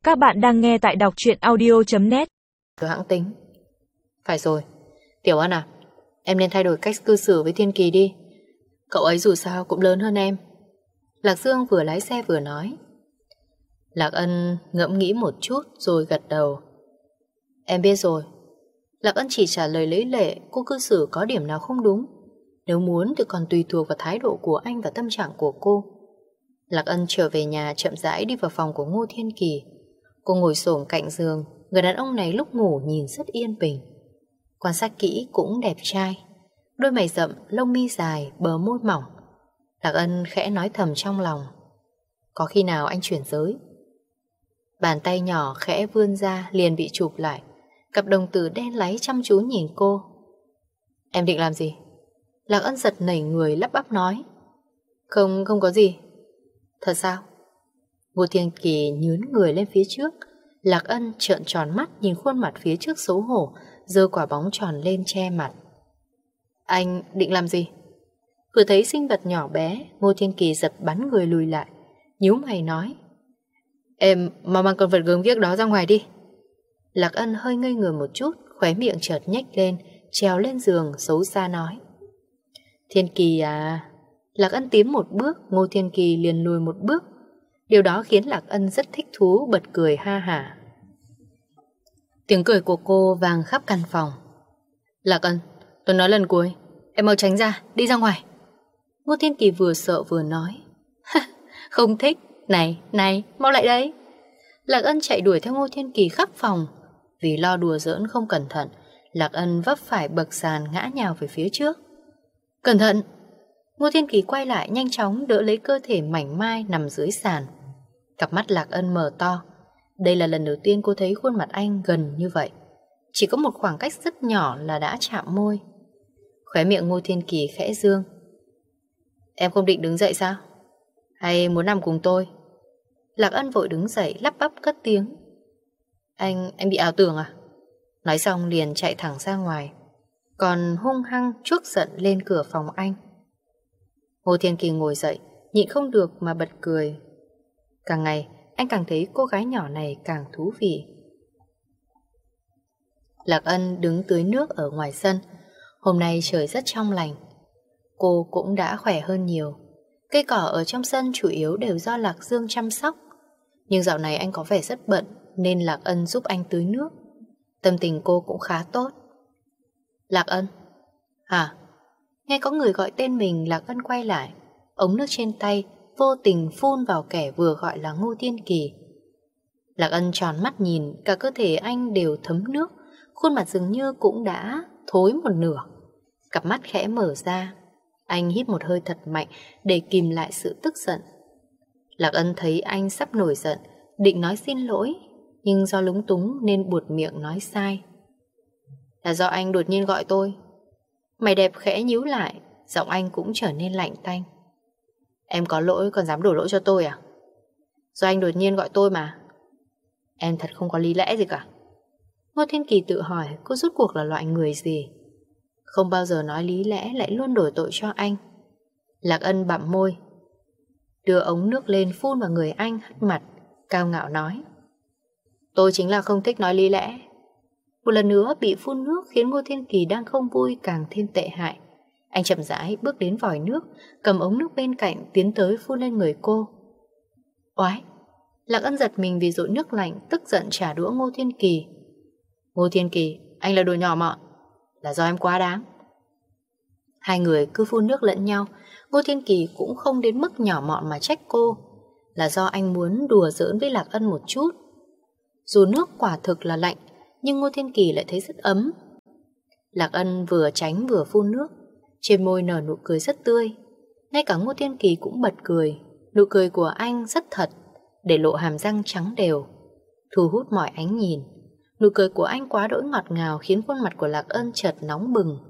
Các bạn đang nghe tại đọc truyện audio.net. Hãng tính. Phải rồi, Tiểu Ân à, em nên thay đổi cách cư xử với Thiên Kỳ đi. Cậu ấy dù sao cũng lớn hơn em. Lạc Dương vừa lái xe vừa nói. Lạc Ân ngẫm nghĩ một chút rồi gật đầu. Em biết rồi. Lạc Ân chỉ trả lời lấy lệ cô cư xử có điểm nào không đúng. Nếu muốn thì còn tùy thuộc vào thái độ của anh và tâm trạng của cô. Lạc Ân trở về nhà chậm rãi đi vào phòng của Ngô Thiên Kỳ. Cô ngồi xổm cạnh giường. Người đàn ông này lúc ngủ nhìn rất yên bình. Quan sát kỹ cũng đẹp trai. Đôi mày rậm, lông mi dài, bờ môi mỏng. Lạc Ân khẽ nói thầm trong lòng. Có khi nào anh chuyển giới? Bàn tay nhỏ khẽ vươn ra liền bị chụp lại. Cặp đồng tử đen láy chăm chú nhìn cô. Em định làm gì? Lạc Ân giật nảy người lắp bắp nói. Không có gì. Thật sao? Ngô Thiên Kỳ nhướn người lên phía trước. Lạc Ân trợn tròn mắt nhìn khuôn mặt phía trước xấu hổ, giơ quả bóng tròn lên che mặt. Anh định làm gì? Vừa thấy sinh vật nhỏ bé, Ngô Thiên Kỳ giật bắn người lùi lại, nhíu mày nói. Em mau mang con vật gớm ghiếc đó ra ngoài đi. Lạc Ân hơi ngây người một chút, khóe miệng chợt nhếch lên, trèo lên giường xấu xa nói. Thiên Kỳ à. Lạc Ân tiến một bước, Ngô Thiên Kỳ liền lùi một bước. Điều đó khiến Lạc Ân rất thích thú, bật cười ha hả. Tiếng cười của cô vang khắp căn phòng. Lạc Ân, tôi nói lần cuối, em mau tránh ra, đi ra ngoài. Ngô Thiên Kỳ vừa sợ vừa nói. Không thích, này, mau lại đây. Lạc Ân chạy đuổi theo Ngô Thiên Kỳ khắp phòng. Vì lo đùa giỡn không cẩn thận, Lạc Ân vấp phải bậc sàn ngã nhào về phía trước. Cẩn thận! Ngô Thiên Kỳ quay lại nhanh chóng đỡ lấy cơ thể mảnh mai nằm dưới sàn. Cặp mắt Lạc Ân mở to. Đây là lần đầu tiên cô thấy khuôn mặt anh gần như vậy. Chỉ có một khoảng cách rất nhỏ là đã chạm môi. Khóe miệng Ngô Thiên Kỳ khẽ dương. Em không định đứng dậy sao? Hay muốn nằm cùng tôi? Lạc Ân vội đứng dậy lắp bắp cất tiếng. Anh bị ảo tưởng à? Nói xong liền chạy thẳng ra ngoài, còn hung hăng chuốc giận lên cửa phòng anh. Ngô Thiên Kỳ ngồi dậy, nhịn không được mà bật cười. Càng ngày anh càng thấy cô gái nhỏ này càng thú vị. Lạc Ân đứng tưới nước ở ngoài sân. Hôm nay trời rất trong lành. Cô cũng đã khỏe hơn nhiều. Cây cỏ ở trong sân chủ yếu đều do Lạc Dương chăm sóc. Nhưng dạo này anh có vẻ rất bận nên Lạc Ân giúp anh tưới nước. Tâm tình cô cũng khá tốt. Lạc Ân. Hả? Nghe có người gọi tên mình, Lạc Ân quay lại. Ống nước trên tay vô tình phun vào kẻ vừa gọi là Ngô Thiên Kỳ. Lạc Ân tròn mắt nhìn, cả cơ thể anh đều thấm nước, khuôn mặt dường như cũng đã thối một nửa. Cặp mắt khẽ mở ra. Anh hít một hơi thật mạnh để kìm lại sự tức giận. Lạc Ân thấy anh sắp nổi giận, định nói xin lỗi, nhưng do lúng túng nên buột miệng nói sai. Là do anh đột nhiên gọi tôi. Mày đẹp khẽ nhíu lại, giọng anh cũng trở nên lạnh tanh. Em có lỗi còn dám đổ lỗi cho tôi à? Do anh đột nhiên gọi tôi mà. Em thật không có lý lẽ gì cả. Ngô Thiên Kỳ tự hỏi cô rốt cuộc là loại người gì. Không bao giờ nói lý lẽ lại luôn đổ tội cho anh. Lạc Ân bặm môi, đưa ống nước lên phun vào người anh hất mặt, cao ngạo nói. Tôi chính là không thích nói lý lẽ. Một lần nữa bị phun nước khiến Ngô Thiên Kỳ đang không vui càng thêm tệ hại. Anh chậm rãi bước đến vòi nước, cầm ống nước bên cạnh tiến tới phun lên người cô. Oái! Lạc Ân giật mình vì dội nước lạnh, tức giận trả đũa Ngô Thiên Kỳ. Ngô Thiên Kỳ, anh là đồ nhỏ mọn. Là do em quá đáng. Hai người cứ phun nước lẫn nhau. Ngô Thiên Kỳ cũng không đến mức nhỏ mọn mà trách cô. Là do anh muốn đùa giỡn với Lạc Ân một chút. Dù nước quả thực là lạnh, nhưng Ngô Thiên Kỳ lại thấy rất ấm. Lạc Ân vừa tránh vừa phun nước, trên môi nở nụ cười rất tươi. Ngay cả Ngô Thiên Kỳ cũng bật cười. Nụ cười của anh rất thật, để lộ hàm răng trắng đều, thu hút mọi ánh nhìn. Nụ cười của anh quá đỗi ngọt ngào khiến khuôn mặt của Lạc Ân chợt nóng bừng.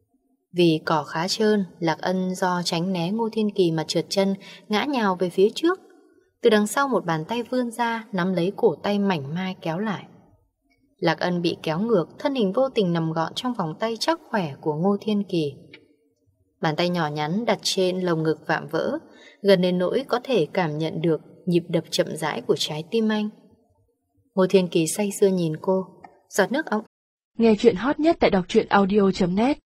Vì cỏ khá trơn, Lạc Ân do tránh né Ngô Thiên Kỳ mà trượt chân, ngã nhào về phía trước. Từ đằng sau một bàn tay vươn ra, nắm lấy cổ tay mảnh mai kéo lại. Lạc Ân bị kéo ngược, thân hình vô tình nằm gọn trong vòng tay chắc khỏe của Ngô Thiên Kỳ. Bàn tay nhỏ nhắn đặt trên lồng ngực vạm vỡ, gần đến nỗi có thể cảm nhận được nhịp đập chậm rãi của trái tim anh. Ngô Thiên Kỳ say sưa nhìn cô, giọt nước óng. Nghe chuyện hot nhất tại đọc truyện audio.net